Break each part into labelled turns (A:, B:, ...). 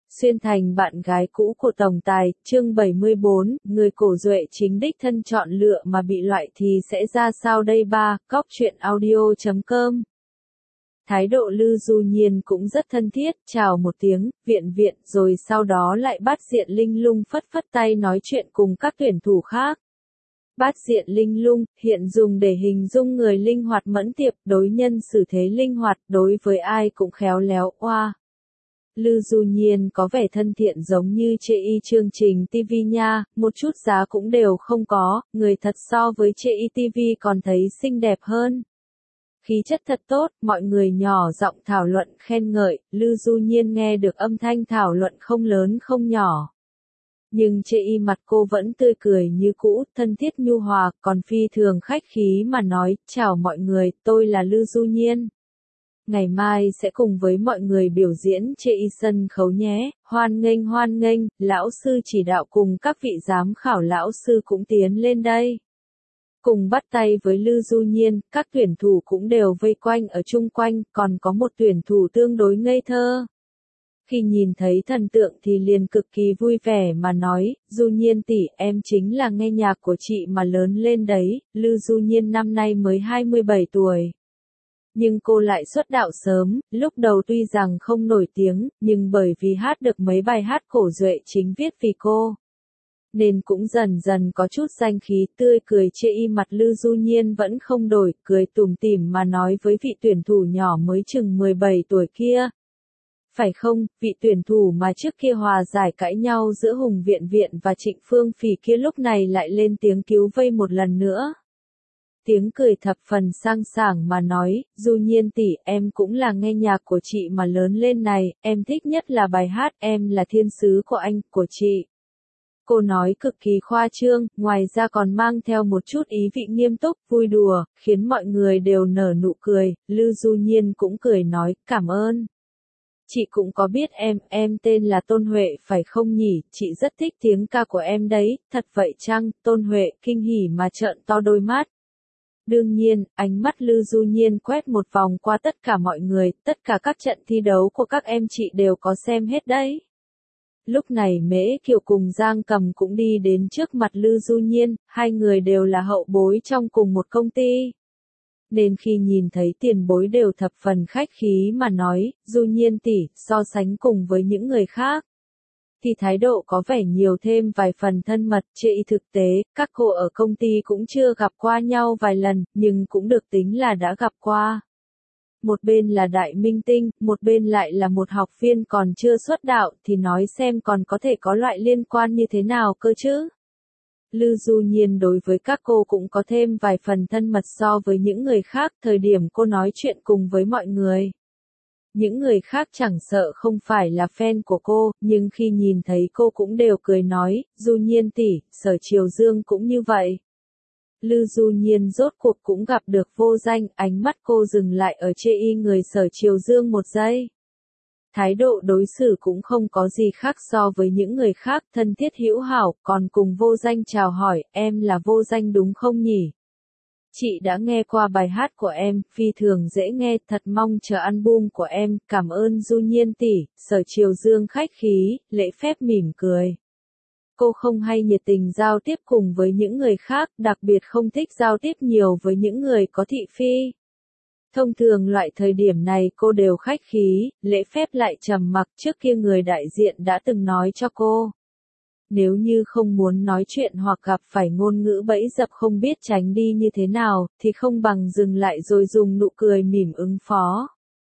A: Xuyên thành bạn gái cũ của tổng tài, chương 74, người cổ duệ chính đích thân chọn lựa mà bị loại thì sẽ ra sao đây ba, cóc truyện audio.com. Thái độ Lư Du Nhiên cũng rất thân thiết, chào một tiếng, viện, rồi sau đó lại bắt diện linh lung phất phất tay nói chuyện cùng các tuyển thủ khác. Bát diện linh lung, hiện dùng để hình dung người linh hoạt mẫn tiệp, đối nhân xử thế linh hoạt, đối với ai cũng khéo léo, oa. Lư Du Nhiên có vẻ thân thiện giống như chê y chương trình TV nha, một chút giá cũng đều không có, người thật so với chê y TV còn thấy xinh đẹp hơn. Khí chất thật tốt, mọi người nhỏ giọng thảo luận khen ngợi, Lư Du Nhiên nghe được âm thanh thảo luận không lớn không nhỏ. Nhưng chê y mặt cô vẫn tươi cười như cũ, thân thiết nhu hòa, còn phi thường khách khí mà nói, chào mọi người, tôi là Lư Du Nhiên. Ngày mai sẽ cùng với mọi người biểu diễn chê y sân khấu nhé, hoan nghênh, lão sư chỉ đạo cùng các vị giám khảo lão sư cũng tiến lên đây. Cùng bắt tay với Lư Du Nhiên, các tuyển thủ cũng đều vây quanh ở chung quanh, còn có một tuyển thủ tương đối ngây thơ. Khi nhìn thấy thần tượng thì liền cực kỳ vui vẻ mà nói, Du Nhiên tỷ, em chính là nghe nhạc của chị mà lớn lên đấy. Lư Du Nhiên năm nay mới 27 tuổi. Nhưng cô lại xuất đạo sớm, lúc đầu tuy rằng không nổi tiếng, nhưng bởi vì hát được mấy bài hát cổ duệ chính viết vì cô, nên cũng dần dần có chút danh khí, tươi cười chê y mặt Lư Du Nhiên vẫn không đổi, cười tủm tỉm mà nói với vị tuyển thủ nhỏ mới chừng 17 tuổi kia. Phải không, vị tuyển thủ mà trước kia hòa giải cãi nhau giữa Hùng Viện và Trịnh Phương Phỉ kia lúc này lại lên tiếng cứu vây một lần nữa. Tiếng cười thập phần sang sảng mà nói, Du Nhiên tỷ, em cũng là nghe nhạc của chị mà lớn lên này, em thích nhất là bài hát Em là thiên sứ của anh, của chị. Cô nói cực kỳ khoa trương, ngoài ra còn mang theo một chút ý vị nghiêm túc, vui đùa, khiến mọi người đều nở nụ cười. Lư Du Nhiên cũng cười nói, cảm ơn. Chị cũng có biết em tên là Tôn Huệ phải không nhỉ, chị rất thích tiếng ca của em đấy, thật vậy chăng? Tôn Huệ kinh hỉ mà trợn to đôi mắt. Đương nhiên, ánh mắt Lư Du Nhiên quét một vòng qua tất cả mọi người, tất cả các trận thi đấu của các em chị đều có xem hết đấy. Lúc này Mễ Kiều cùng Giang Cầm cũng đi đến trước mặt Lư Du Nhiên, hai người đều là hậu bối trong cùng một công ty. Nên khi nhìn thấy tiền bối đều thập phần khách khí mà nói, Du Nhiên tỷ, so sánh cùng với những người khác, thì thái độ có vẻ nhiều thêm vài phần thân mật, chê y thực tế, các cô ở công ty cũng chưa gặp qua nhau vài lần, nhưng cũng được tính là đã gặp qua. Một bên là đại minh tinh, một bên lại là một học viên còn chưa xuất đạo, thì nói xem còn có thể có loại liên quan như thế nào cơ chứ. Lư Du Nhiên đối với các cô cũng có thêm vài phần thân mật so với những người khác, thời điểm cô nói chuyện cùng với mọi người. Những người khác chẳng sợ không phải là fan của cô, nhưng khi nhìn thấy cô cũng đều cười nói, Du Nhiên tỷ, Sở Triều Dương cũng như vậy. Lư Du Nhiên rốt cuộc cũng gặp được vô danh, ánh mắt cô dừng lại ở chê y người Sở Triều Dương một giây. Thái độ đối xử cũng không có gì khác so với những người khác, thân thiết hữu hảo, còn cùng vô danh chào hỏi, em là vô danh đúng không nhỉ? Chị đã nghe qua bài hát của em, phi thường dễ nghe, thật mong chờ album của em, cảm ơn Du Nhiên tỷ. Sở Triều Dương khách khí, lễ phép mỉm cười. Cô không hay nhiệt tình giao tiếp cùng với những người khác, đặc biệt không thích giao tiếp nhiều với những người có thị phi. Thông thường loại thời điểm này cô đều khách khí, lễ phép lại trầm mặc, trước kia người đại diện đã từng nói cho cô. Nếu như không muốn nói chuyện hoặc gặp phải ngôn ngữ bẫy dập không biết tránh đi như thế nào, thì không bằng dừng lại rồi dùng nụ cười mỉm ứng phó.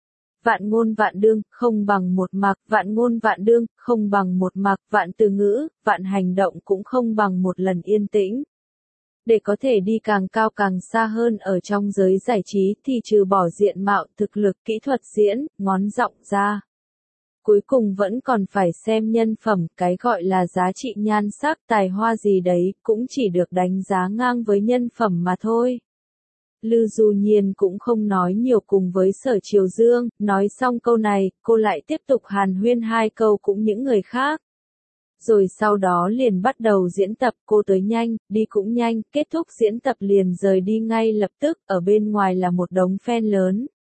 A: Vạn ngôn vạn đương, không bằng một mạc, vạn ngôn vạn đương, không bằng một mạc, vạn từ ngữ, vạn hành động cũng không bằng một lần yên tĩnh. Để có thể đi càng cao càng xa hơn ở trong giới giải trí thì trừ bỏ diện mạo, thực lực, kỹ thuật diễn, ngón giọng ra. Cuối cùng vẫn còn phải xem nhân phẩm, cái gọi là giá trị nhan sắc, tài hoa gì đấy, cũng chỉ được đánh giá ngang với nhân phẩm mà thôi. Lư Du Nhiên cũng không nói nhiều cùng với Sở Triều Dương, nói xong câu này, cô lại tiếp tục hàn huyên hai câu cũng những người khác. Rồi sau đó liền bắt đầu diễn tập, cô tới nhanh, đi cũng nhanh, kết thúc diễn tập liền rời đi ngay lập tức, ở bên ngoài là một đống fan lớn.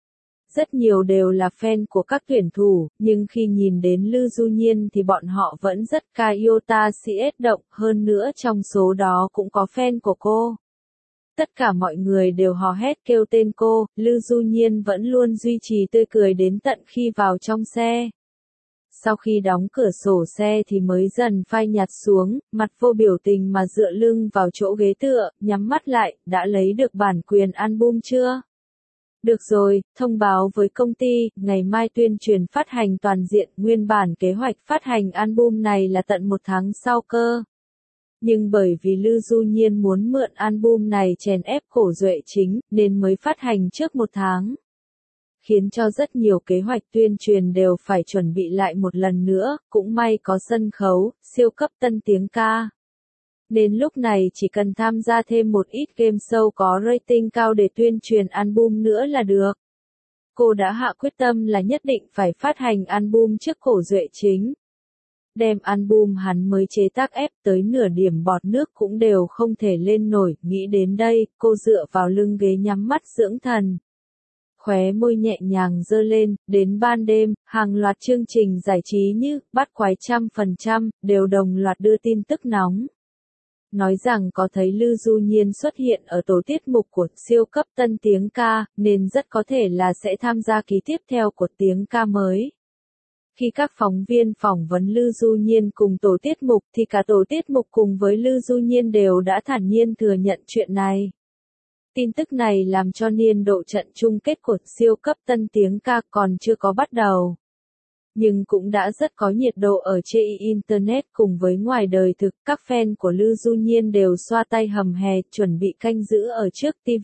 A: Rất nhiều đều là fan của các tuyển thủ, nhưng khi nhìn đến Lư Du Nhiên thì bọn họ vẫn rất ca yêu ta CS động, hơn nữa trong số đó cũng có fan của cô. Tất cả mọi người đều hò hét kêu tên cô, Lư Du Nhiên vẫn luôn duy trì tươi cười đến tận khi vào trong xe. Sau khi đóng cửa sổ xe thì mới dần phai nhạt xuống, mặt vô biểu tình mà dựa lưng vào chỗ ghế tựa, nhắm mắt lại, đã lấy được bản quyền album chưa? Được rồi, thông báo với công ty, ngày mai tuyên truyền phát hành toàn diện, nguyên bản kế hoạch phát hành album này là tận 1 tháng sau cơ. Nhưng bởi vì Lư Du Nhiên muốn mượn album này chèn ép Cổ Duệ Chính, nên mới phát hành trước 1 tháng. Khiến cho rất nhiều kế hoạch tuyên truyền đều phải chuẩn bị lại một lần nữa, cũng may có sân khấu, siêu cấp tân tiếng ca. Nên lúc này chỉ cần tham gia thêm một ít game show có rating cao để tuyên truyền album nữa là được. Cô đã hạ quyết tâm là nhất định phải phát hành album trước Cổ Duệ Chính. Đem album hắn mới chế tác ép tới nửa điểm bọt nước cũng đều không thể lên nổi, nghĩ đến đây, cô dựa vào lưng ghế nhắm mắt dưỡng thần. Khóe môi nhẹ nhàng giơ lên, đến ban đêm, hàng loạt chương trình giải trí như Bắt Quái 100% đều đồng loạt đưa tin tức nóng. Nói rằng có thấy Lư Du Nhiên xuất hiện ở tổ tiết mục của siêu cấp tân tiếng ca, nên rất có thể là sẽ tham gia kỳ tiếp theo của tiếng ca mới. Khi các phóng viên phỏng vấn Lư Du Nhiên cùng tổ tiết mục thì cả tổ tiết mục cùng với Lư Du Nhiên đều đã thản nhiên thừa nhận chuyện này. Tin tức này làm cho niên độ trận chung kết của siêu cấp tân tiếng ca còn chưa có bắt đầu. Nhưng cũng đã rất có nhiệt độ ở trên Internet cùng với ngoài đời thực, các fan của Lư Du Nhiên đều xoa tay hầm hè chuẩn bị canh giữ ở trước TV.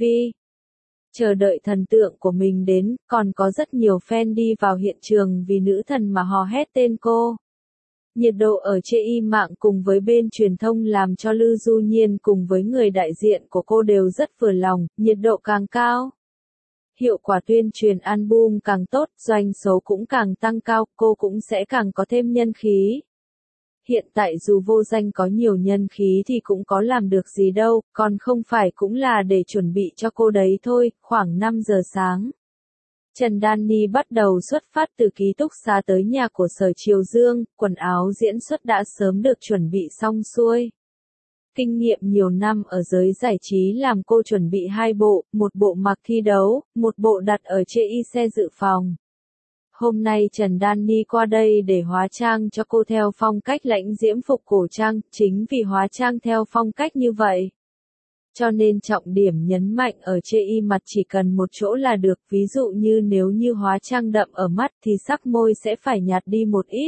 A: Chờ đợi thần tượng của mình đến, còn có rất nhiều fan đi vào hiện trường vì nữ thần mà hò hét tên cô. Nhiệt độ ở trên mạng cùng với bên truyền thông làm cho Lư Du Nhiên cùng với người đại diện của cô đều rất vừa lòng, nhiệt độ càng cao. Hiệu quả tuyên truyền album càng tốt, doanh số cũng càng tăng cao, cô cũng sẽ càng có thêm nhân khí. Hiện tại dù vô danh có nhiều nhân khí thì cũng có làm được gì đâu, còn không phải cũng là để chuẩn bị cho cô đấy thôi, khoảng 5 giờ sáng. Trần Danny bắt đầu xuất phát từ ký túc xá tới nhà của Sở Triều Dương, quần áo diễn xuất đã sớm được chuẩn bị xong xuôi. Kinh nghiệm nhiều năm ở giới giải trí làm cô chuẩn bị 2 bộ, một bộ mặc thi đấu, một bộ đặt ở trên xe dự phòng. Hôm nay Trần Danny qua đây để hóa trang cho cô theo phong cách lãnh diễm phục cổ trang, chính vì hóa trang theo phong cách như vậy. Cho nên trọng điểm nhấn mạnh ở trên mặt chỉ cần một chỗ là được, ví dụ như nếu như hóa trang đậm ở mắt thì sắc môi sẽ phải nhạt đi một ít.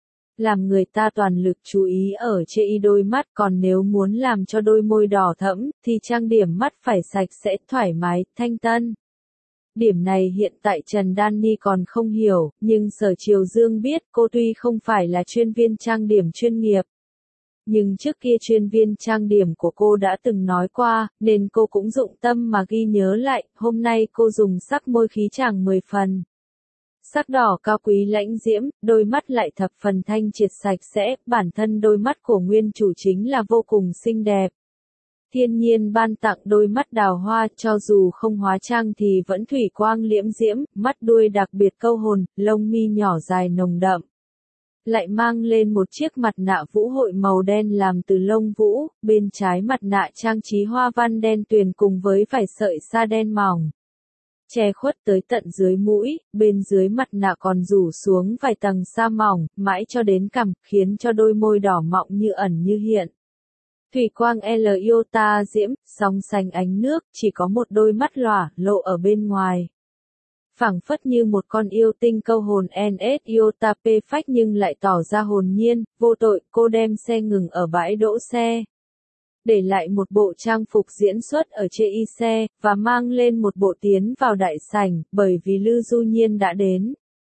A: Làm người ta toàn lực chú ý ở trên đôi mắt, còn nếu muốn làm cho đôi môi đỏ thẫm thì trang điểm mắt phải sạch sẽ, thoải mái, thanh tân. Điểm này hiện tại Trần Danny còn không hiểu, nhưng Sở Triều Dương biết cô tuy không phải là chuyên viên trang điểm chuyên nghiệp. Nhưng trước kia chuyên viên trang điểm của cô đã từng nói qua, nên cô cũng dụng tâm mà ghi nhớ lại, hôm nay cô dùng sắc môi khí chàng 10 phần. Sắc đỏ cao quý lãnh diễm, đôi mắt lại thập phần thanh triệt sạch sẽ, bản thân đôi mắt của nguyên chủ chính là vô cùng xinh đẹp. Thiên nhiên ban tặng đôi mắt đào hoa, cho dù không hóa trang thì vẫn thủy quang liễm diễm, mắt đuôi đặc biệt câu hồn, lông mi nhỏ dài nồng đậm. Lại mang lên một chiếc mặt nạ vũ hội màu đen làm từ lông vũ, bên trái mặt nạ trang trí hoa văn đen tuyền cùng với vài sợi sa đen mỏng. Che khuất tới tận dưới mũi, bên dưới mặt nạ còn rủ xuống vài tầng sa mỏng, mãi cho đến cằm, khiến cho đôi môi đỏ mọng như ẩn như hiện. Thủy quang L iota diễm, song xanh ánh nước, chỉ có một đôi mắt lòa, lộ ở bên ngoài. Phảng phất như một con yêu tinh câu hồn NS iota P phách nhưng lại tỏ ra hồn nhiên, vô tội, cô đem xe ngừng ở bãi đỗ xe. Để lại một bộ trang phục diễn xuất ở trên xe, và mang lên một bộ tiến vào đại sảnh, bởi vì Lư Du Nhiên đã đến.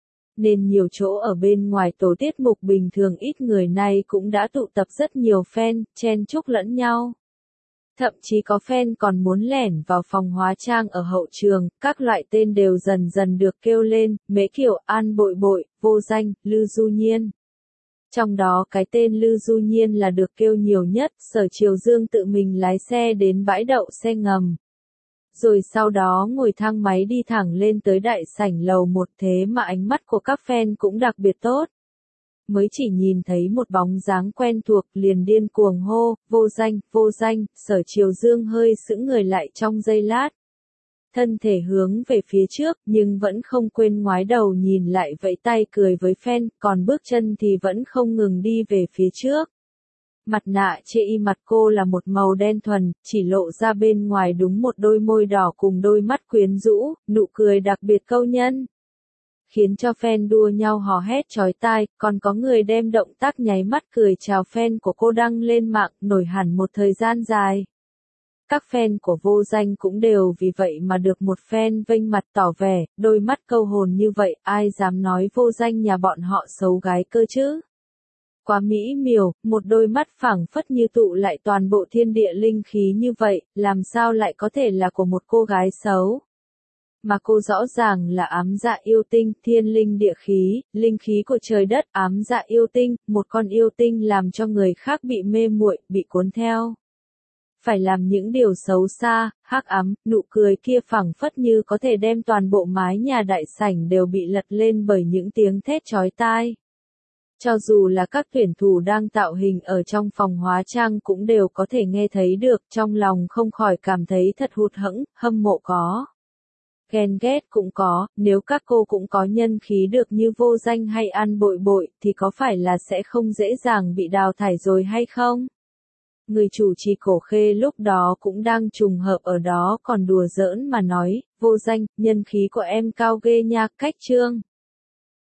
A: Nên nhiều chỗ ở bên ngoài tổ tiết mục bình thường ít người này cũng đã tụ tập rất nhiều fan, chen chúc lẫn nhau. Thậm chí có fan còn muốn lẻn vào phòng hóa trang ở hậu trường, các loại tên đều dần dần được kêu lên, Mễ Kiều, An Bội Bội, Vô Danh, Lư Du Nhiên. Trong đó cái tên Lư Du Nhiên là được kêu nhiều nhất, Sở Triều Dương tự mình lái xe đến bãi đậu xe ngầm. rồi sau đó ngồi thang máy đi thẳng lên tới đại sảnh lầu 1, thế mà ánh mắt của các fan cũng đặc biệt tốt. Mới chỉ nhìn thấy một bóng dáng quen thuộc liền điên cuồng hô, vô danh, Sở Triều Dương hơi sững người lại trong giây lát. Thân thể hướng về phía trước nhưng vẫn không quên ngoái đầu nhìn lại vẫy tay cười với fan, còn bước chân thì vẫn không ngừng đi về phía trước. Mặt nạ che y mặt cô là một màu đen thuần, chỉ lộ ra bên ngoài đúng một đôi môi đỏ cùng đôi mắt quyến rũ, nụ cười đặc biệt câu nhân. Khiến cho fan đua nhau hò hét chói tai, còn có người đem động tác nháy mắt cười chào fan của cô đăng lên mạng, nổi hẳn một thời gian dài. Các fan của Vô Danh cũng đều vì vậy mà được một fan vênh mặt tỏ vẻ, đôi mắt câu hồn như vậy, ai dám nói Vô Danh nhà bọn họ xấu gái cơ chứ? Quá mỹ miều, một đôi mắt phảng phất như tụ lại toàn bộ thiên địa linh khí như vậy, làm sao lại có thể là của một cô gái xấu? Mà cô rõ ràng là ám dạ yêu tinh, thiên linh địa khí, linh khí của trời đất, ám dạ yêu tinh, một con yêu tinh làm cho người khác bị mê muội, bị cuốn theo. Phải làm những điều xấu xa, hắc ám, nụ cười kia phảng phất như có thể đem toàn bộ mái nhà đại sảnh đều bị lật lên bởi những tiếng thét chói tai. Cho dù là các tuyển thủ đang tạo hình ở trong phòng hóa trang cũng đều có thể nghe thấy được, trong lòng không khỏi cảm thấy thật hụt hẫng, hâm mộ có. Ghen ghét cũng có, nếu các cô cũng có nhân khí được như Vô Danh hay An Bội Bội thì có phải là sẽ không dễ dàng bị đào thải rồi hay không? Người chủ trì Cổ Khê lúc đó cũng đang trùng hợp ở đó còn đùa giỡn mà nói, Vô Danh, nhân khí của em cao ghê nha, cách trương.